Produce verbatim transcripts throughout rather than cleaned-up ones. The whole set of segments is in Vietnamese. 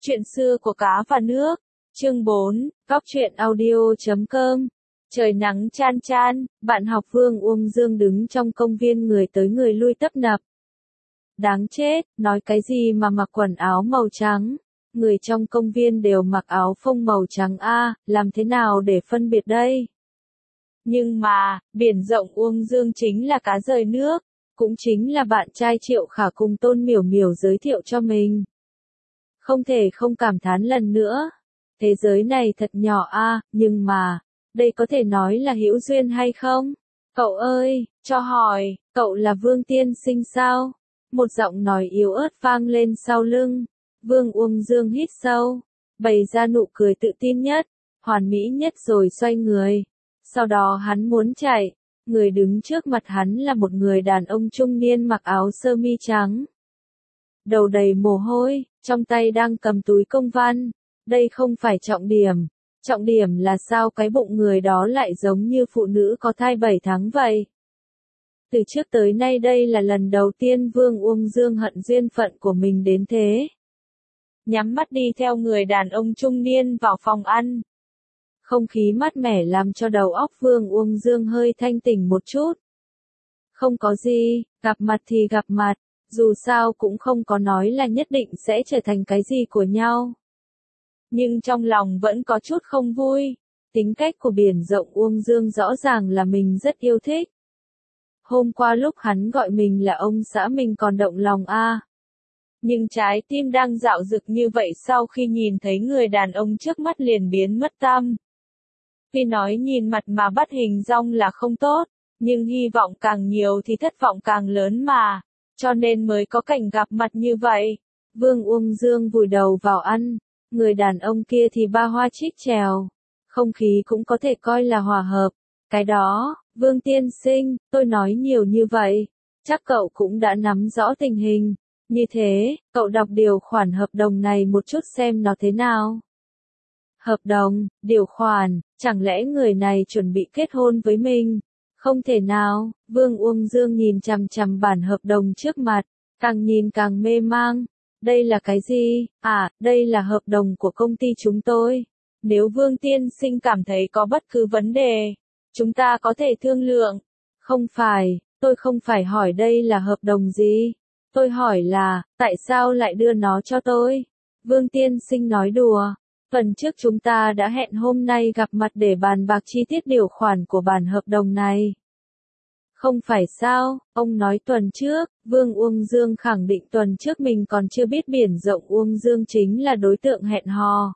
Chuyện xưa của cá và nước. Chương bốn, Góc truyện audio chấm com. Trời nắng chan chan, bạn học Vương Uông Dương đứng trong công viên người tới người lui tấp nập. Đáng chết, nói cái gì mà mặc quần áo màu trắng? Người trong công viên đều mặc áo phông màu trắng a, làm thế nào để phân biệt đây? Nhưng mà, biển rộng Uông Dương chính là cá rời nước, cũng chính là bạn trai Triệu Khả cùng Tôn Miểu Miểu giới thiệu cho mình. Không thể không cảm thán lần nữa. Thế giới này thật nhỏ a, nhưng mà, đây có thể nói là hữu duyên hay không? Cậu ơi, cho hỏi, cậu là Vương Tiên Sinh sao? Một giọng nói yếu ớt vang lên sau lưng. Vương Uông Dương hít sâu, bày ra nụ cười tự tin nhất, hoàn mỹ nhất rồi xoay người. Sau đó hắn muốn chạy, người đứng trước mặt hắn là một người đàn ông trung niên mặc áo sơ mi trắng. Đầu đầy mồ hôi, trong tay đang cầm túi công văn. Đây không phải trọng điểm. Trọng điểm là sao cái bụng người đó lại giống như phụ nữ có thai bảy tháng vậy. Từ trước tới nay đây là lần đầu tiên Vương Uông Dương hận duyên phận của mình đến thế. Nhắm mắt đi theo người đàn ông trung niên vào phòng ăn. Không khí mát mẻ làm cho đầu óc Vương Uông Dương hơi thanh tỉnh một chút. Không có gì, gặp mặt thì gặp mặt, dù sao cũng không có nói là nhất định sẽ trở thành cái gì của nhau. Nhưng trong lòng vẫn có chút không vui, tính cách của biển rộng Uông Dương rõ ràng là mình rất yêu thích. Hôm qua lúc hắn gọi mình là ông xã mình còn động lòng a. À. Nhưng trái tim đang dạo dực như vậy sau khi nhìn thấy người đàn ông trước mắt liền biến mất tâm. Khi nói nhìn mặt mà bắt hình dong là không tốt, nhưng hy vọng càng nhiều thì thất vọng càng lớn mà, cho nên mới có cảnh gặp mặt như vậy. Vương Uông Dương vùi đầu vào ăn, người đàn ông kia thì ba hoa trích trèo, không khí cũng có thể coi là hòa hợp. Cái đó, Vương Tiên Sinh, tôi nói nhiều như vậy, chắc cậu cũng đã nắm rõ tình hình. Như thế, cậu đọc điều khoản hợp đồng này một chút xem nó thế nào. Hợp đồng, điều khoản, chẳng lẽ người này chuẩn bị kết hôn với mình? Không thể nào. Vương Uông Dương nhìn chằm chằm bản hợp đồng trước mặt, càng nhìn càng mê mang. Đây là cái gì? À, đây là hợp đồng của công ty chúng tôi. Nếu Vương Tiên Sinh cảm thấy có bất cứ vấn đề, chúng ta có thể thương lượng. Không phải, tôi không phải hỏi đây là hợp đồng gì. Tôi hỏi là, tại sao lại đưa nó cho tôi? Vương Tiên Sinh nói đùa. Tuần trước chúng ta đã hẹn hôm nay gặp mặt để bàn bạc chi tiết điều khoản của bản hợp đồng này. Không phải sao, ông nói tuần trước, Vương Uông Dương khẳng định tuần trước mình còn chưa biết biển rộng Uông Dương chính là đối tượng hẹn hò.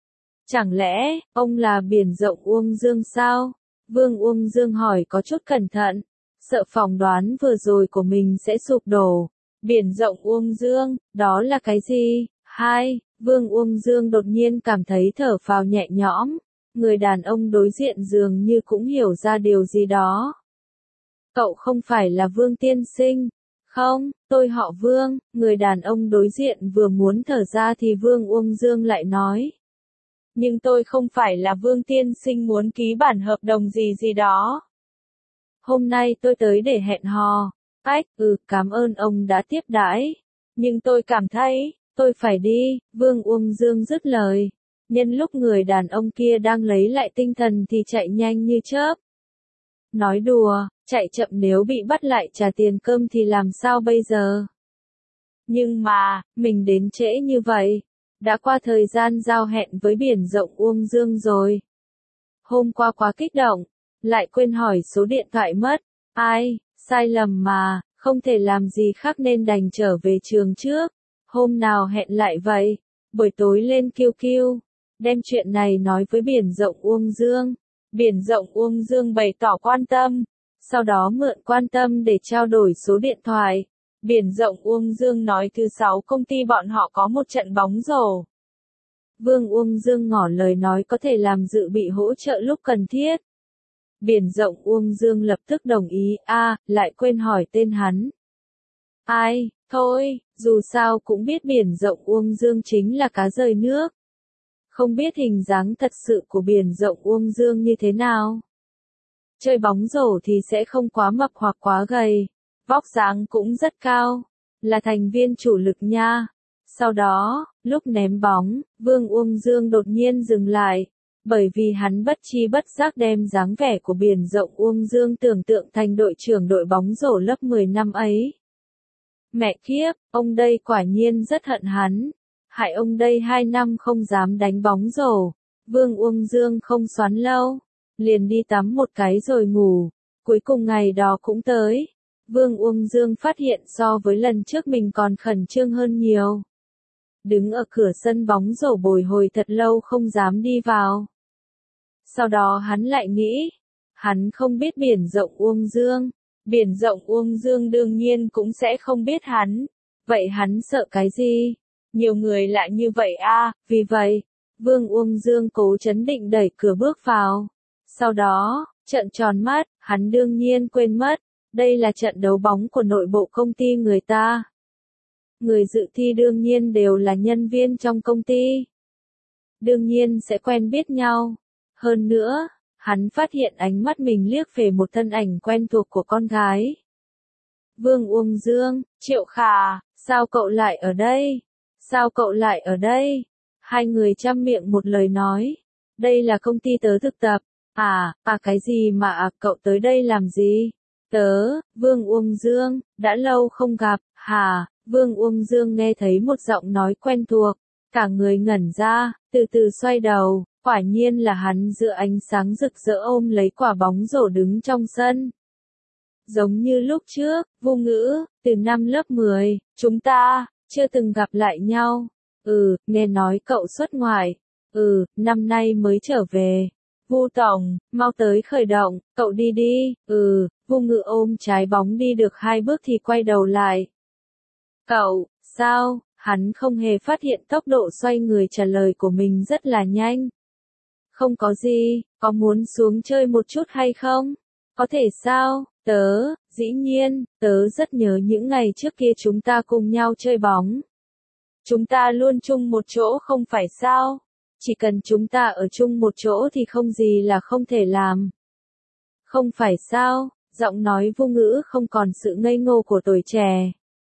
Chẳng lẽ, ông là biển rộng Uông Dương sao? Vương Uông Dương hỏi có chút cẩn thận, sợ phỏng đoán vừa rồi của mình sẽ sụp đổ. Biển rộng Uông Dương, đó là cái gì? Hai, Vương Uông Dương đột nhiên cảm thấy thở phào nhẹ nhõm, người đàn ông đối diện dường như cũng hiểu ra điều gì đó. Cậu không phải là Vương Tiên Sinh? Không, tôi họ Vương, người đàn ông đối diện vừa muốn thở ra thì Vương Uông Dương lại nói. Nhưng tôi không phải là Vương Tiên Sinh muốn ký bản hợp đồng gì gì đó. Hôm nay tôi tới để hẹn hò. Ách, ừ, cảm ơn ông đã tiếp đãi. Nhưng tôi cảm thấy, tôi phải đi, Vương Uông Dương dứt lời. Nhân lúc người đàn ông kia đang lấy lại tinh thần thì chạy nhanh như chớp. Nói đùa, chạy chậm nếu bị bắt lại trả tiền cơm thì làm sao bây giờ? Nhưng mà, mình đến trễ như vậy, đã qua thời gian giao hẹn với biển rộng Uông Dương rồi. Hôm qua quá kích động, lại quên hỏi số điện thoại mất. Ai, sai lầm mà, không thể làm gì khác nên đành trở về trường trước. Hôm nào hẹn lại vậy? Buổi tối lên kiu kiu, đem chuyện này nói với biển rộng Uông Dương. Biển rộng Uông Dương bày tỏ quan tâm, sau đó mượn quan tâm để trao đổi số điện thoại. Biển rộng Uông Dương nói thứ sáu công ty bọn họ có một trận bóng rổ. Vương Uông Dương ngỏ lời nói có thể làm dự bị hỗ trợ lúc cần thiết. Biển rộng Uông Dương lập tức đồng ý, a, à, lại quên hỏi tên hắn. Ai, thôi, dù sao cũng biết biển rộng Uông Dương chính là cá rời nước. Không biết hình dáng thật sự của biển rộng Uông Dương như thế nào. Chơi bóng rổ thì sẽ không quá mập hoặc quá gầy, vóc dáng cũng rất cao, là thành viên chủ lực nha. Sau đó, Lúc ném bóng, Vương Uông Dương đột nhiên dừng lại, bởi vì hắn bất chi bất giác đem dáng vẻ của biển rộng Uông Dương tưởng tượng thành đội trưởng đội bóng rổ lớp mười năm ấy. Mẹ kiếp, ông đây quả nhiên rất hận hắn. Hại ông đây hai năm không dám đánh bóng rổ. Vương Uông Dương không xoắn lâu, liền đi tắm một cái rồi ngủ. Cuối cùng ngày đó cũng tới. Vương Uông Dương phát hiện so với lần trước mình còn khẩn trương hơn nhiều. Đứng ở cửa sân bóng rổ bồi hồi thật lâu không dám đi vào. Sau đó hắn lại nghĩ, hắn không biết biển rộng Uông Dương. Biển rộng Uông Dương đương nhiên cũng sẽ không biết hắn. Vậy hắn sợ cái gì? Nhiều người lại như vậy a, à, vì vậy, Vương Uông Dương cố trấn định đẩy cửa bước vào. Sau đó, trợn tròn mắt, hắn đương nhiên quên mất, đây là trận đấu bóng của nội bộ công ty người ta. Người dự thi đương nhiên đều là nhân viên trong công ty. Đương nhiên sẽ quen biết nhau. Hơn nữa, hắn phát hiện ánh mắt mình liếc về một thân ảnh quen thuộc của con gái. Vương Uông Dương, Triệu Khả, sao cậu lại ở đây? Sao cậu lại ở đây? Hai người chăm miệng một lời nói. Đây là công ty tớ thực tập. À, à cái gì mà à, cậu tới đây làm gì? Tớ, Vương Uông Dương, đã lâu không gặp, hả? Vương Uông Dương nghe thấy một giọng nói quen thuộc. Cả người ngẩn ra, từ từ xoay đầu. Quả nhiên là hắn giữa ánh sáng rực rỡ ôm lấy quả bóng rổ đứng trong sân. Giống như lúc trước, Vô Ngữ, từ năm lớp mười, chúng ta, chưa từng gặp lại nhau. Ừ, nghe nói cậu xuất ngoại. Ừ, năm nay mới trở về. Vu Tổng, mau tới khởi động, cậu đi đi. Ừ, Vô Ngữ ôm trái bóng đi được hai bước thì quay đầu lại. Cậu, sao? Hắn không hề phát hiện tốc độ xoay người trả lời của mình rất là nhanh. Không có gì, có muốn xuống chơi một chút hay không? Có thể sao? Tớ, dĩ nhiên, tớ rất nhớ những ngày trước kia chúng ta cùng nhau chơi bóng. Chúng ta luôn chung một chỗ không phải sao? Chỉ cần chúng ta ở chung một chỗ thì không gì là không thể làm. Không phải sao? Giọng nói Vô Ngữ không còn sự ngây ngô của tuổi trẻ.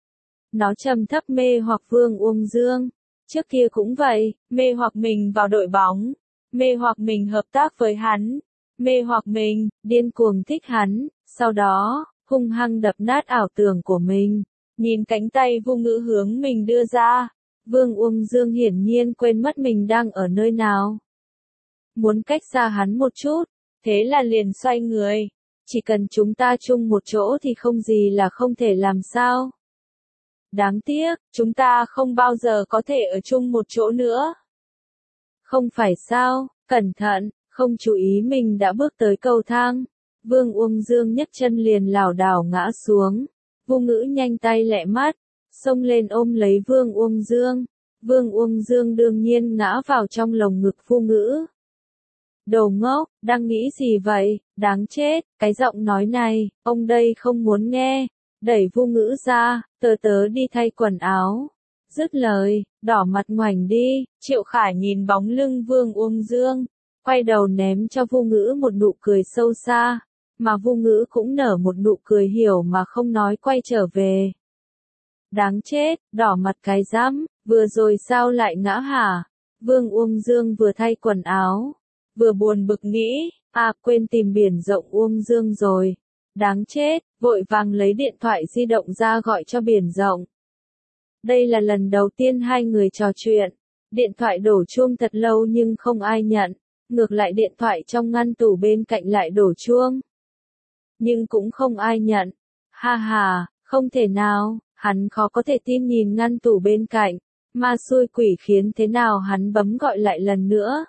Nó trầm thấp mê hoặc Vương Uông Dương. Trước kia cũng vậy, mê hoặc mình vào đội bóng. Mê hoặc mình hợp tác với hắn. Mê hoặc mình, điên cuồng thích hắn. Sau đó, hung hăng đập nát ảo tưởng của mình. Nhìn cánh tay Vô Ngữ hướng mình đưa ra. Vương Uông Dương hiển nhiên quên mất mình đang ở nơi nào. Muốn cách xa hắn một chút. Thế là liền xoay người. Chỉ cần chúng ta chung một chỗ thì không gì là không thể làm sao. Đáng tiếc, chúng ta không bao giờ có thể ở chung một chỗ nữa. Không phải sao, cẩn thận, không chú ý mình đã bước tới cầu thang. Vương Uông Dương nhấc chân liền lảo đảo ngã xuống. Vô Ngữ nhanh tay lẹ mắt, xông lên ôm lấy Vương Uông Dương. Vương Uông Dương đương nhiên ngã vào trong lồng ngực Vô Ngữ. Đồ ngốc, đang nghĩ gì vậy, đáng chết, cái giọng nói này, ông đây không muốn nghe. Đẩy Vô Ngữ ra, tớ tớ đi thay quần áo. Dứt lời, đỏ mặt ngoảnh đi, Triệu Khả nhìn bóng lưng Vương Uông Dương, quay đầu ném cho Vô Ngữ một nụ cười sâu xa, mà Vô Ngữ cũng nở một nụ cười hiểu mà không nói quay trở về. Đáng chết, đỏ mặt cái rắm, vừa rồi sao lại ngã hả? Vương Uông Dương vừa thay quần áo, vừa buồn bực nghĩ, à quên tìm biển rộng Uông Dương rồi. Đáng chết, vội vàng lấy điện thoại di động ra gọi cho biển rộng. Đây là lần đầu tiên hai người trò chuyện. Điện thoại đổ chuông thật lâu nhưng không ai nhận. Ngược lại điện thoại trong ngăn tủ bên cạnh lại đổ chuông. Nhưng cũng không ai nhận. Ha ha, không thể nào, hắn khó có thể tin nhìn ngăn tủ bên cạnh. Ma xui quỷ khiến thế nào hắn bấm gọi lại lần nữa.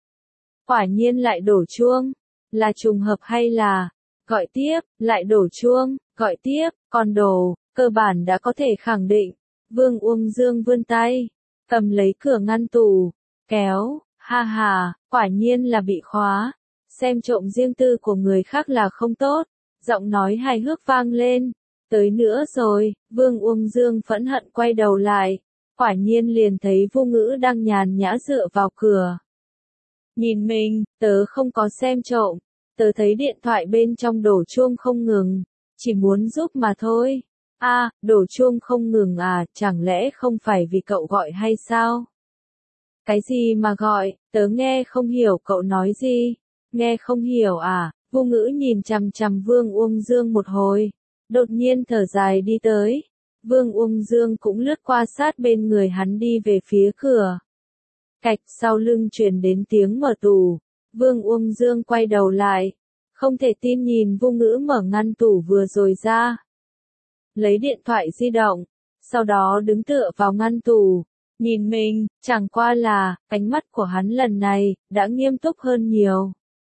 Quả nhiên lại đổ chuông. Là trùng hợp hay là... Gọi tiếp, lại đổ chuông, gọi tiếp, còn đổ, cơ bản đã có thể khẳng định. Vương Uông Dương vươn tay, cầm lấy cửa ngăn tủ, kéo, ha ha, quả nhiên là bị khóa. Xem trộm riêng tư của người khác là không tốt. Giọng nói hài hước vang lên. Tới nữa rồi, Vương Uông Dương phẫn hận quay đầu lại. Quả nhiên liền thấy Vô Ngữ đang nhàn nhã dựa vào cửa. Nhìn mình, tớ không có xem trộm. Tớ thấy điện thoại bên trong đổ chuông không ngừng, chỉ muốn giúp mà thôi. A, đổ chuông không ngừng à, chẳng lẽ không phải vì cậu gọi hay sao? Cái gì mà gọi, tớ nghe không hiểu cậu nói gì. Nghe không hiểu à, Vô Ngữ nhìn chằm chằm Vương Uông Dương một hồi, đột nhiên thở dài đi tới. Vương Uông Dương cũng lướt qua sát bên người hắn đi về phía cửa. Cạch, sau lưng truyền đến tiếng mở tủ. Vương Uông Dương quay đầu lại, không thể tin nhìn Vô Ngữ mở ngăn tủ vừa rồi ra. Lấy điện thoại di động, sau đó đứng tựa vào ngăn tủ, nhìn mình, chẳng qua là, ánh mắt của hắn lần này, đã nghiêm túc hơn nhiều.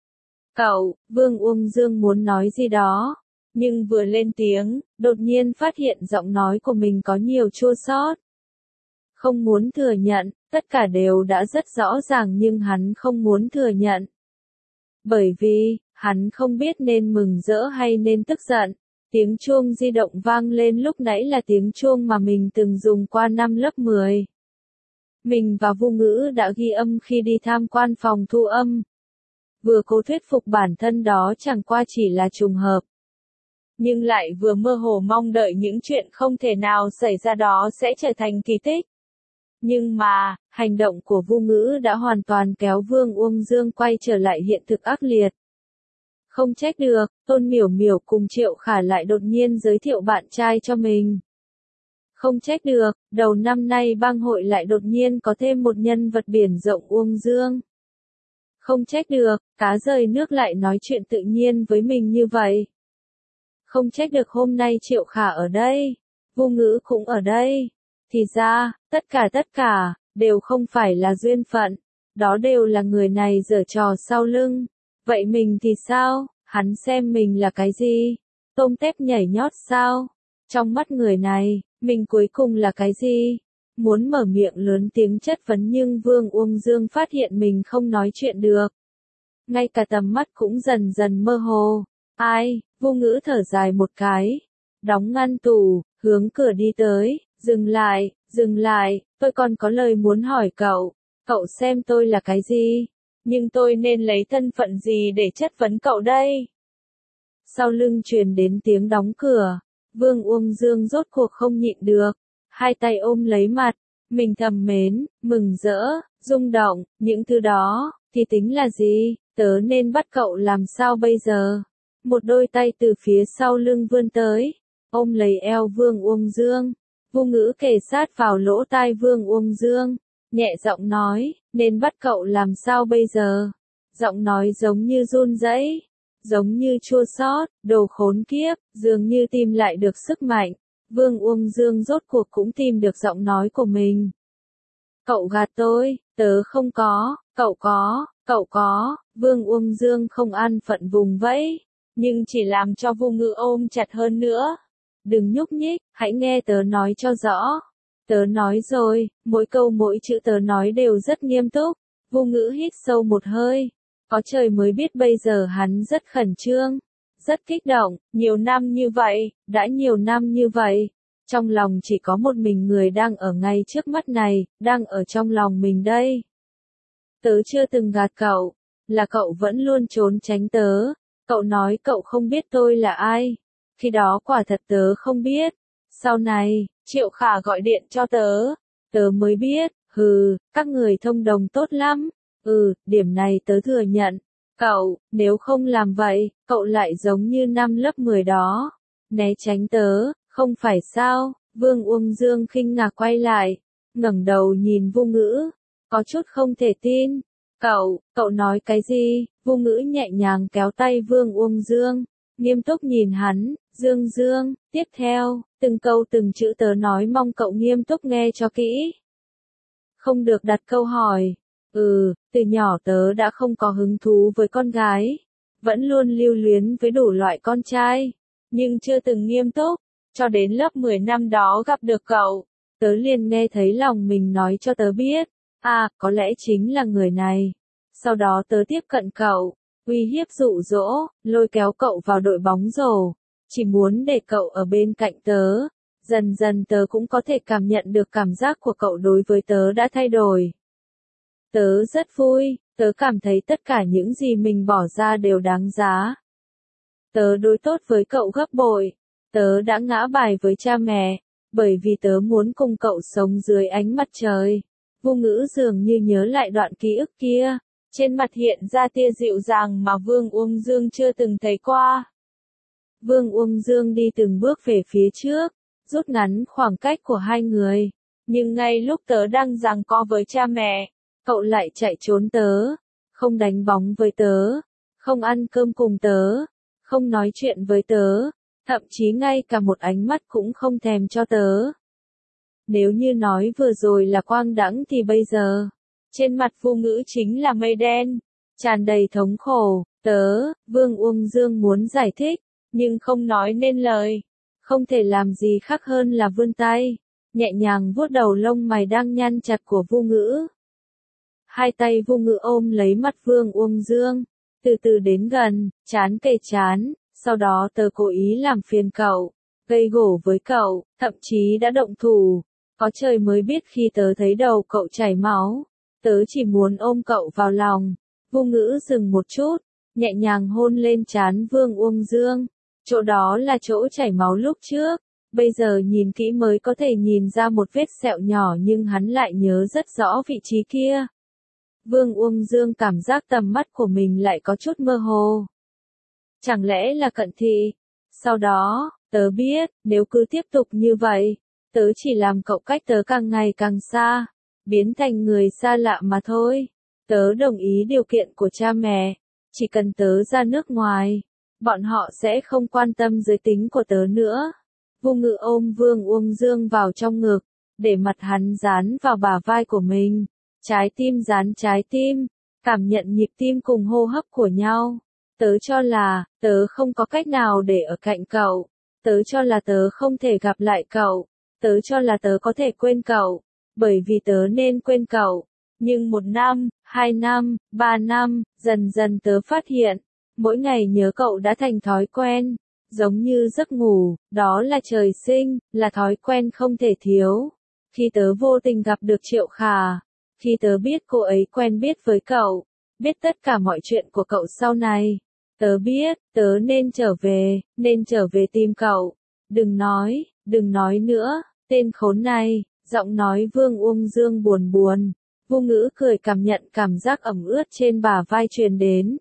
Cậu, Vương Uông Dương muốn nói gì đó, nhưng vừa lên tiếng, đột nhiên phát hiện giọng nói của mình có nhiều chua xót. Không muốn thừa nhận, tất cả đều đã rất rõ ràng nhưng hắn không muốn thừa nhận. Bởi vì, hắn không biết nên mừng rỡ hay nên tức giận. Tiếng chuông di động vang lên lúc nãy là tiếng chuông mà mình từng dùng qua năm lớp mười. Mình và Vô Ngữ đã ghi âm khi đi tham quan phòng thu âm. Vừa cố thuyết phục bản thân đó chẳng qua chỉ là trùng hợp. Nhưng lại vừa mơ hồ mong đợi những chuyện không thể nào xảy ra đó sẽ trở thành kỳ tích. Nhưng mà, hành động của Vô Ngữ đã hoàn toàn kéo Vương Uông Dương quay trở lại hiện thực ác liệt. Không trách được, Tôn Miểu Miểu cùng Triệu Khả lại đột nhiên giới thiệu bạn trai cho mình. Không trách được, đầu năm nay bang hội lại đột nhiên có thêm một nhân vật biển rộng Uông Dương. Không trách được, cá rời nước lại nói chuyện tự nhiên với mình như vậy. Không trách được hôm nay Triệu Khả ở đây, Vô Ngữ cũng ở đây. Thì ra, tất cả tất cả, đều không phải là duyên phận, đó đều là người này giở trò sau lưng. Vậy mình thì sao, hắn xem mình là cái gì? Tôm tép nhảy nhót sao? Trong mắt người này, mình cuối cùng là cái gì? Muốn mở miệng lớn tiếng chất vấn nhưng Vương Uông Dương phát hiện mình không nói chuyện được. Ngay cả tầm mắt cũng dần dần mơ hồ. Ai, Vô Ngữ thở dài một cái. Đóng ngăn tủ, hướng cửa đi tới, dừng lại, dừng lại, tôi còn có lời muốn hỏi cậu. Cậu xem tôi là cái gì? Nhưng tôi nên lấy thân phận gì để chất vấn cậu đây? Sau lưng truyền đến tiếng đóng cửa, Vương Uông Dương rốt cuộc không nhịn được, hai tay ôm lấy mặt, mình thầm mến, mừng rỡ, rung động, những thứ đó, thì tính là gì, tớ nên bắt cậu làm sao bây giờ? Một đôi tay từ phía sau lưng vươn tới, ôm lấy eo Vương Uông Dương, Vô Ngữ kề sát vào lỗ tai Vương Uông Dương, nhẹ giọng nói, nên bắt cậu làm sao bây giờ? Giọng nói giống như run rẩy, giống như chua xót, đồ khốn kiếp, dường như tìm lại được sức mạnh. Vương Uông Dương rốt cuộc cũng tìm được giọng nói của mình. Cậu gạt tôi, tớ không có, cậu có, cậu có, Vương Uông Dương không an phận vùng vẫy, nhưng chỉ làm cho Vô Ngữ ôm chặt hơn nữa. Đừng nhúc nhích, hãy nghe tớ nói cho rõ. Tớ nói rồi, mỗi câu mỗi chữ tớ nói đều rất nghiêm túc. Vô Ngữ hít sâu một hơi. Có trời mới biết bây giờ hắn rất khẩn trương, rất kích động, nhiều năm như vậy, đã nhiều năm như vậy. Trong lòng chỉ có một mình người đang ở ngay trước mắt này, đang ở trong lòng mình đây. Tớ chưa từng gạt cậu, là cậu vẫn luôn trốn tránh tớ. Cậu nói cậu không biết tôi là ai. Khi đó quả thật tớ không biết. Sau này, Triệu Khả gọi điện cho tớ. Tớ mới biết, hừ, các người thông đồng tốt lắm. Ừ, điểm này tớ thừa nhận. Cậu, nếu không làm vậy, cậu lại giống như năm lớp mười đó. Né tránh tớ, không phải sao? Vương Uông Dương khinh ngạc quay lại, ngẩng đầu nhìn Vô Ngữ, có chút không thể tin. Cậu, cậu nói cái gì? Vô Ngữ nhẹ nhàng kéo tay Vương Uông Dương, nghiêm túc nhìn hắn, Dương Dương, tiếp theo, từng câu từng chữ tớ nói mong cậu nghiêm túc nghe cho kỹ. Không được đặt câu hỏi. Ừ, từ nhỏ tớ đã không có hứng thú với con gái, vẫn luôn lưu luyến với đủ loại con trai, nhưng chưa từng nghiêm túc, cho đến lớp mười năm đó gặp được cậu, tớ liền nghe thấy lòng mình nói cho tớ biết, à, có lẽ chính là người này. Sau đó tớ tiếp cận cậu, uy hiếp dụ dỗ, lôi kéo cậu vào đội bóng rổ, chỉ muốn để cậu ở bên cạnh tớ. Dần dần tớ cũng có thể cảm nhận được cảm giác của cậu đối với tớ đã thay đổi. Tớ rất vui, tớ cảm thấy tất cả những gì mình bỏ ra đều đáng giá. Tớ đối tốt với cậu gấp bội. Tớ đã ngã bài với cha mẹ, bởi vì tớ muốn cùng cậu sống dưới ánh mặt trời. Vô Ngữ dường như nhớ lại đoạn ký ức kia, trên mặt hiện ra tia dịu dàng mà Vương Uông Dương chưa từng thấy qua. Vương Uông Dương đi từng bước về phía trước, rút ngắn khoảng cách của hai người. Nhưng ngay lúc tớ đang giằng co với cha mẹ, cậu lại chạy trốn tớ, không đánh bóng với tớ, không ăn cơm cùng tớ, không nói chuyện với tớ, thậm chí ngay cả một ánh mắt cũng không thèm cho tớ. Nếu như nói vừa rồi là quang đãng thì bây giờ, trên mặt Vô Ngữ chính là mây đen, tràn đầy thống khổ. Tớ, Vương Uông Dương muốn giải thích, nhưng không nói nên lời, không thể làm gì khác hơn là vươn tay, nhẹ nhàng vuốt đầu lông mày đang nhăn chặt của Vô Ngữ. Hai tay Vô Ngữ ôm lấy mặt Vương Uông Dương, từ từ đến gần, chán kề chán, sau đó tớ cố ý làm phiền cậu, gây gổ với cậu, thậm chí đã động thủ. Có trời mới biết khi tớ thấy đầu cậu chảy máu, tớ chỉ muốn ôm cậu vào lòng. Vô Ngữ dừng một chút, nhẹ nhàng hôn lên trán Vương Uông Dương. Chỗ đó là chỗ chảy máu lúc trước, bây giờ nhìn kỹ mới có thể nhìn ra một vết sẹo nhỏ nhưng hắn lại nhớ rất rõ vị trí kia. Vương Uông Dương cảm giác tầm mắt của mình lại có chút mơ hồ. Chẳng lẽ là cận thị? Sau đó, tớ biết, nếu cứ tiếp tục như vậy, tớ chỉ làm cậu cách tớ càng ngày càng xa, biến thành người xa lạ mà thôi. Tớ đồng ý điều kiện của cha mẹ, chỉ cần tớ ra nước ngoài, bọn họ sẽ không quan tâm giới tính của tớ nữa. Vô Ngữ ôm Vương Uông Dương vào trong ngực, để mặt hắn dán vào bả vai của mình, trái tim dán trái tim, cảm nhận nhịp tim cùng hô hấp của nhau. Tớ cho là, tớ không có cách nào để ở cạnh cậu, tớ cho là tớ không thể gặp lại cậu, tớ cho là tớ có thể quên cậu, bởi vì tớ nên quên cậu. Nhưng một năm, hai năm, ba năm, dần dần tớ phát hiện, mỗi ngày nhớ cậu đã thành thói quen, giống như giấc ngủ, đó là trời sinh, là thói quen không thể thiếu. Khi tớ vô tình gặp được Triệu Khả, khi tớ biết cô ấy quen biết với cậu, biết tất cả mọi chuyện của cậu sau này, tớ biết, tớ nên trở về, nên trở về tìm cậu. Đừng nói, đừng nói nữa, tên khốn này, giọng nói Vương Uông Dương buồn buồn. Vô Ngữ cười cảm nhận cảm giác ẩm ướt trên bả vai truyền đến.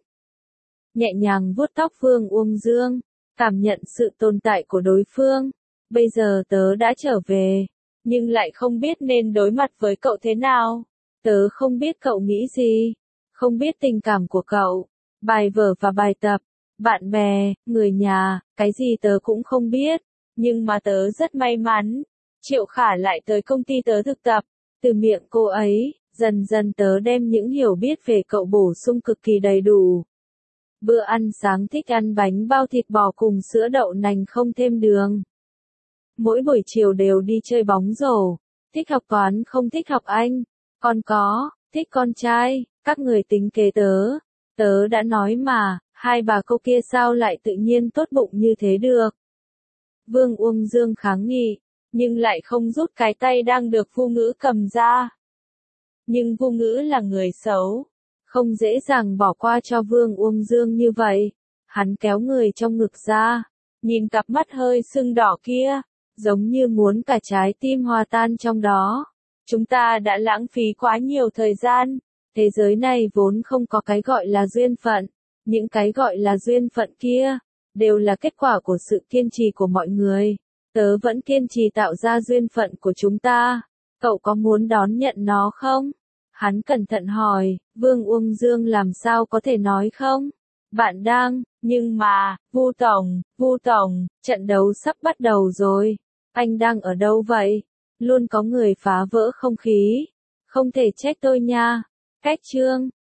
Nhẹ nhàng vuốt tóc Vương Uông Dương, cảm nhận sự tồn tại của đối phương. Bây giờ tớ đã trở về, nhưng lại không biết nên đối mặt với cậu thế nào. Tớ không biết cậu nghĩ gì, không biết tình cảm của cậu, bài vở và bài tập, bạn bè, người nhà, cái gì tớ cũng không biết. Nhưng mà tớ rất may mắn, Triệu Khả lại tới công ty tớ thực tập. Từ miệng cô ấy, dần dần tớ đem những hiểu biết về cậu bổ sung cực kỳ đầy đủ. Bữa ăn sáng thích ăn bánh bao thịt bò cùng sữa đậu nành không thêm đường. Mỗi buổi chiều đều đi chơi bóng rổ, thích học toán không thích học Anh, còn có, thích con trai, các người tính kế tớ. Tớ đã nói mà, hai bà cô kia sao lại tự nhiên tốt bụng như thế được. Vương Uông Dương kháng nghị, nhưng lại không rút cái tay đang được Vô Ngữ cầm ra. Nhưng Vô Ngữ là người xấu, không dễ dàng bỏ qua cho Vương Uông Dương như vậy. Hắn kéo người trong ngực ra, nhìn cặp mắt hơi sưng đỏ kia, giống như muốn cả trái tim hòa tan trong đó. Chúng ta đã lãng phí quá nhiều thời gian, thế giới này vốn không có cái gọi là duyên phận, những cái gọi là duyên phận kia, đều là kết quả của sự kiên trì của mọi người. Tớ vẫn kiên trì tạo ra duyên phận của chúng ta, cậu có muốn đón nhận nó không? Hắn cẩn thận hỏi. Vương Uông Dương làm sao có thể nói không? Bạn đang, nhưng mà, Vu Tổng, Vu Tổng, trận đấu sắp bắt đầu rồi. Anh đang ở đâu vậy? Luôn có người phá vỡ không khí. Không thể trách tôi nha. Cách chương.